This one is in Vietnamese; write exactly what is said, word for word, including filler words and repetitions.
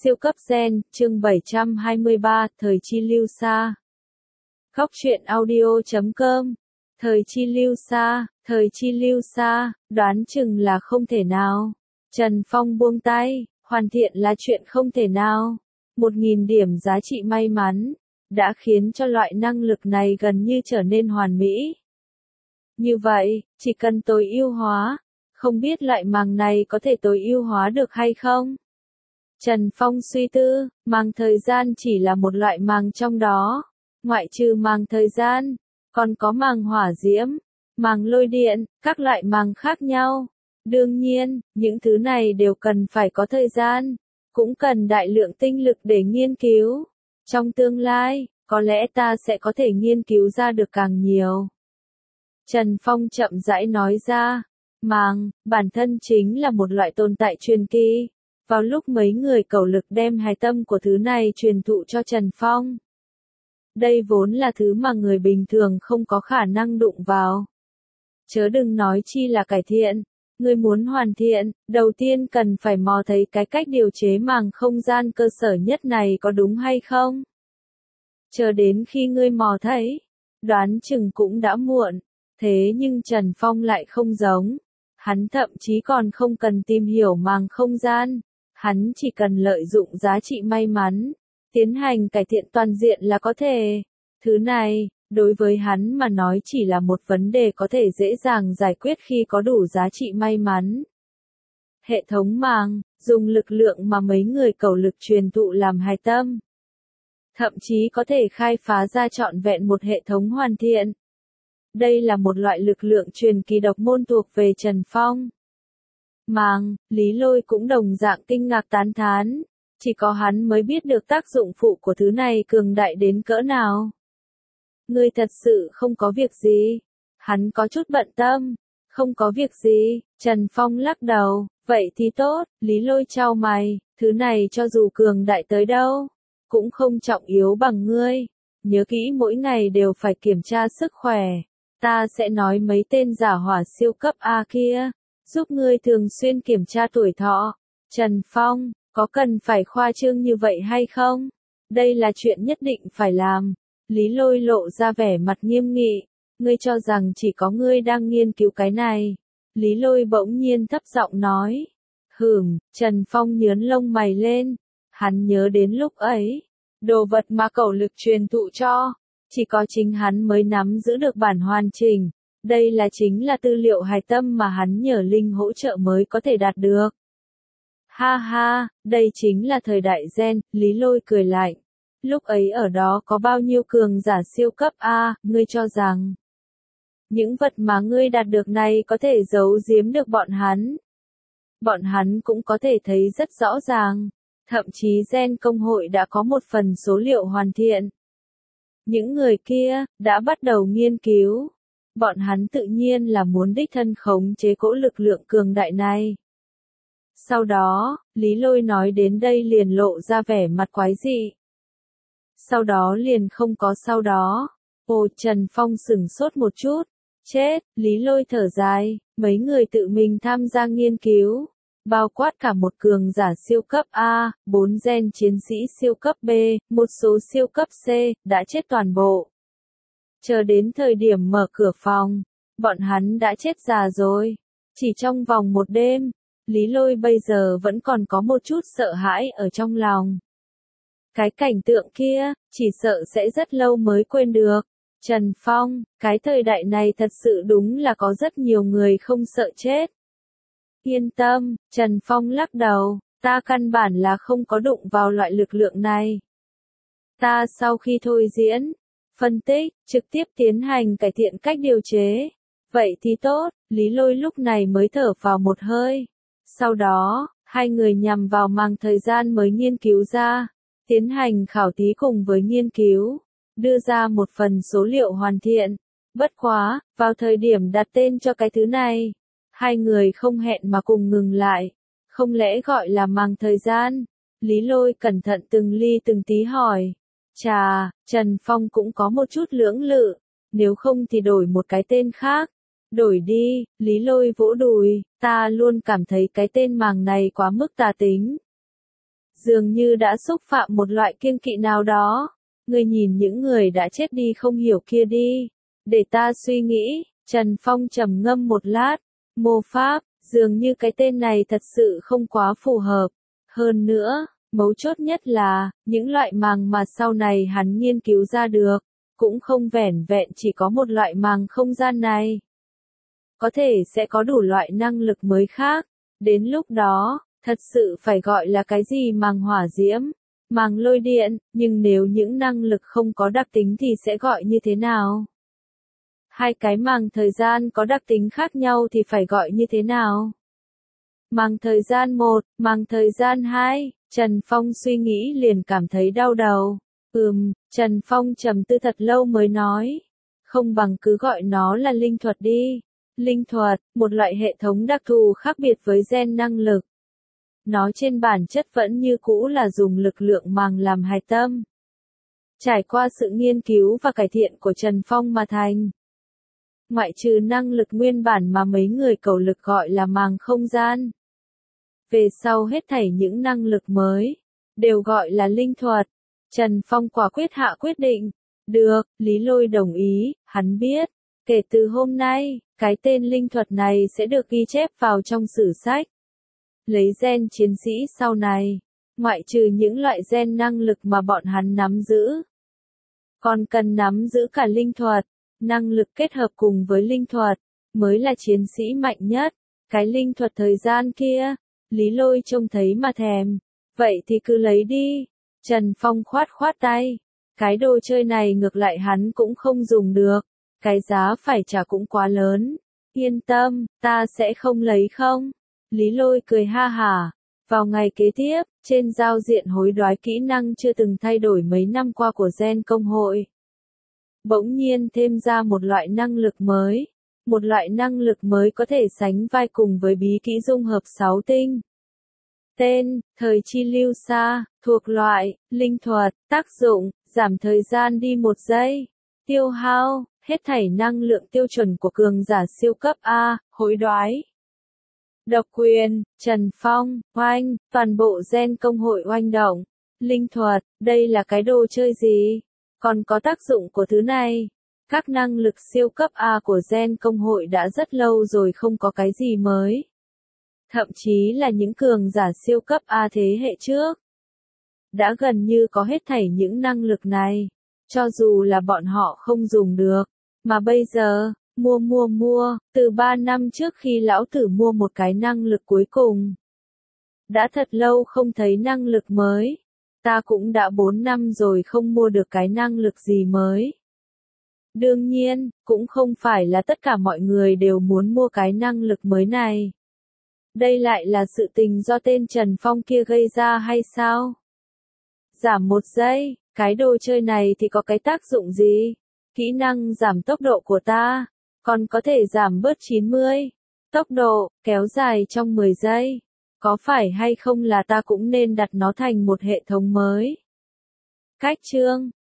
Siêu cấp gen, chương bảy trăm hai mươi ba, Thời chi lưu sa. Góc truyện audio chấm com. Thời chi lưu sa, thời chi lưu sa, đoán chừng là không thể nào. Trần Phong buông tay, hoàn thiện là chuyện không thể nào. Một nghìn điểm giá trị may mắn, đã khiến cho loại năng lực này gần như trở nên hoàn mỹ. Như vậy, chỉ cần tối ưu hóa, không biết loại màng này có thể tối ưu hóa được hay không? Trần Phong suy tư, màng thời gian chỉ là một loại màng trong đó. Ngoại trừ màng thời gian, còn có màng hỏa diễm, màng lôi điện, các loại màng khác nhau. Đương nhiên, những thứ này đều cần phải có thời gian, cũng cần đại lượng tinh lực để nghiên cứu. Trong tương lai, có lẽ ta sẽ có thể nghiên cứu ra được càng nhiều. Trần Phong chậm rãi nói ra, màng, bản thân chính là một loại tồn tại truyền kỳ. Vào lúc mấy người cầu lực đem hài tâm của thứ này truyền thụ cho Trần Phong. Đây vốn là thứ mà người bình thường không có khả năng đụng vào. Chớ đừng nói chi là cải thiện. Người muốn hoàn thiện, đầu tiên cần phải mò thấy cái cách điều chế màng không gian cơ sở nhất này có đúng hay không. Chờ đến khi ngươi mò thấy, đoán chừng cũng đã muộn. Thế nhưng Trần Phong lại không giống. Hắn thậm chí còn không cần tìm hiểu màng không gian. Hắn chỉ cần lợi dụng giá trị may mắn, tiến hành cải thiện toàn diện là có thể. Thứ này, đối với hắn mà nói chỉ là một vấn đề có thể dễ dàng giải quyết khi có đủ giá trị may mắn. Hệ thống màng, dùng lực lượng mà mấy người cầu lực truyền thụ làm hài tâm. Thậm chí có thể khai phá ra trọn vẹn một hệ thống hoàn thiện. Đây là một loại lực lượng truyền kỳ độc môn thuộc về Trần Phong. Màng, Lý Lôi cũng đồng dạng kinh ngạc tán thán, chỉ có hắn mới biết được tác dụng phụ của thứ này cường đại đến cỡ nào. Ngươi thật sự không có việc gì? Hắn có chút bận tâm. Không có việc gì, Trần Phong lắc đầu, vậy thì tốt, Lý Lôi chau mày, thứ này cho dù cường đại tới đâu, cũng không trọng yếu bằng ngươi. Nhớ kỹ mỗi ngày đều phải kiểm tra sức khỏe, ta sẽ nói mấy tên giả hỏa siêu cấp A kia. Giúp ngươi thường xuyên kiểm tra tuổi thọ. Trần Phong, có cần phải khoa trương như vậy hay không? Đây là chuyện nhất định phải làm. Lý Lôi lộ ra vẻ mặt nghiêm nghị. Ngươi cho rằng chỉ có ngươi đang nghiên cứu cái này. Lý Lôi bỗng nhiên thấp giọng nói. Hừm, Trần Phong nhớn lông mày lên. Hắn nhớ đến lúc ấy. Đồ vật mà cẩu lực truyền thụ cho. Chỉ có chính hắn mới nắm giữ được bản hoàn chỉnh. Đây là chính là tư liệu hài tâm mà hắn nhờ Linh hỗ trợ mới có thể đạt được. Ha ha, đây chính là thời đại gen, Lý Lôi cười lạnh. Lúc ấy ở đó có bao nhiêu cường giả siêu cấp A, ngươi cho rằng những vật mà ngươi đạt được này có thể giấu giếm được bọn hắn. Bọn hắn cũng có thể thấy rất rõ ràng. Thậm chí gen công hội đã có một phần số liệu hoàn thiện. Những người kia, đã bắt đầu nghiên cứu. Bọn hắn tự nhiên là muốn đích thân khống chế cỗ lực lượng cường đại này. Sau đó, Lý Lôi nói đến đây liền lộ ra vẻ mặt quái dị. Sau đó liền không có sau đó. Ồ, Trần Phong sửng sốt một chút. Chết, Lý Lôi thở dài, mấy người tự mình tham gia nghiên cứu. Bao quát cả một cường giả siêu cấp A, bốn gen chiến sĩ siêu cấp B, một số siêu cấp C, đã chết toàn bộ. Chờ đến thời điểm mở cửa phòng, bọn hắn đã chết già rồi. Chỉ trong vòng một đêm, Lý Lôi bây giờ vẫn còn có một chút sợ hãi ở trong lòng. Cái cảnh tượng kia, chỉ sợ sẽ rất lâu mới quên được. Trần Phong, cái thời đại này thật sự đúng là có rất nhiều người không sợ chết. Yên tâm, Trần Phong lắc đầu, ta căn bản là không có đụng vào loại lực lượng này. Ta sau khi thôi diễn, phân tích, trực tiếp tiến hành cải thiện cách điều chế. Vậy thì tốt, Lý Lôi lúc này mới thở vào một hơi. Sau đó, hai người nhằm vào màng thời gian mới nghiên cứu ra, tiến hành khảo thí cùng với nghiên cứu, đưa ra một phần số liệu hoàn thiện. Bất quá, vào thời điểm đặt tên cho cái thứ này, hai người không hẹn mà cùng ngừng lại. Không lẽ gọi là màng thời gian? Lý Lôi cẩn thận từng ly từng tí hỏi. Chà, Trần Phong cũng có một chút lưỡng lự, nếu không thì đổi một cái tên khác. Đổi đi, Lý Lôi vỗ đùi, ta luôn cảm thấy cái tên màng này quá mức tà tính. dường như đã xúc phạm một loại kiêng kỵ nào đó. Ngươi nhìn những người đã chết đi không hiểu kia đi. Để ta suy nghĩ, Trần Phong trầm ngâm một lát. Mô pháp, dường như cái tên này thật sự không quá phù hợp. Hơn nữa, mấu chốt nhất là, những loại màng mà sau này hắn nghiên cứu ra được, cũng không vẻn vẹn chỉ có một loại màng không gian này. Có thể sẽ có đủ loại năng lực mới khác. Đến lúc đó, thật sự phải gọi là cái gì màng hỏa diễm, màng lôi điện, nhưng nếu những năng lực không có đặc tính thì sẽ gọi như thế nào? Hai cái màng thời gian có đặc tính khác nhau thì phải gọi như thế nào? Màng thời gian một, màng thời gian hai, Trần Phong suy nghĩ liền cảm thấy đau đầu. Ừm, Trần Phong trầm tư thật lâu mới nói. Không bằng cứ gọi nó là linh thuật đi. Linh thuật, một loại hệ thống đặc thù khác biệt với gen năng lực. Nó trên bản chất vẫn như cũ là dùng lực lượng màng làm hạch tâm. Trải qua sự nghiên cứu và cải thiện của Trần Phong mà thành. Ngoại trừ năng lực nguyên bản mà mấy người cầu lực gọi là màng không gian. Về sau hết thảy những năng lực mới, đều gọi là linh thuật. Trần Phong quả quyết hạ quyết định. Được, Lý Lôi đồng ý, hắn biết. Kể từ hôm nay, cái tên linh thuật này sẽ được ghi chép vào trong sử sách. Lấy gen chiến sĩ sau này, ngoại trừ những loại gen năng lực mà bọn hắn nắm giữ. Còn cần nắm giữ cả linh thuật, năng lực kết hợp cùng với linh thuật, mới là chiến sĩ mạnh nhất. Cái linh thuật thời gian kia, Lý Lôi trông thấy mà thèm. Vậy thì cứ lấy đi. Trần Phong khoát khoát tay. Cái đồ chơi này ngược lại hắn cũng không dùng được. Cái giá phải trả cũng quá lớn. Yên tâm, ta sẽ không lấy không? Lý Lôi cười ha hả. Vào ngày kế tiếp, trên giao diện hối đoái kỹ năng chưa từng thay đổi mấy năm qua của Gen Công hội, bỗng nhiên thêm ra một loại năng lực mới. Một loại năng lực mới có thể sánh vai cùng với bí kỹ dung hợp sáu tinh. Tên, thời chi lưu xa, thuộc loại, linh thuật, tác dụng, giảm thời gian đi một giây. Tiêu hao, hết thảy năng lượng tiêu chuẩn của cường giả siêu cấp A, hối đoái. Độc quyền, Trần Phong, oanh, toàn bộ Gen Công hội oanh động. Linh thuật, đây là cái đồ chơi gì? Còn có tác dụng của thứ này. Các năng lực siêu cấp A của Gen Công hội đã rất lâu rồi không có cái gì mới. Thậm chí là những cường giả siêu cấp A thế hệ trước, đã gần như có hết thảy những năng lực này. Cho dù là bọn họ không dùng được. Mà bây giờ, mua mua mua, từ ba năm trước khi lão tử mua một cái năng lực cuối cùng. Đã thật lâu không thấy năng lực mới. Ta cũng đã bốn năm rồi không mua được cái năng lực gì mới. Đương nhiên, cũng không phải là tất cả mọi người đều muốn mua cái năng lực mới này. Đây lại là sự tình do tên Trần Phong kia gây ra hay sao? Giảm một giây, cái đồ chơi này thì có cái tác dụng gì? Kỹ năng giảm tốc độ của ta, còn có thể giảm bớt chín mươi. Tốc độ, kéo dài trong mười giây. Có phải hay không là ta cũng nên đặt nó thành một hệ thống mới? Cách chương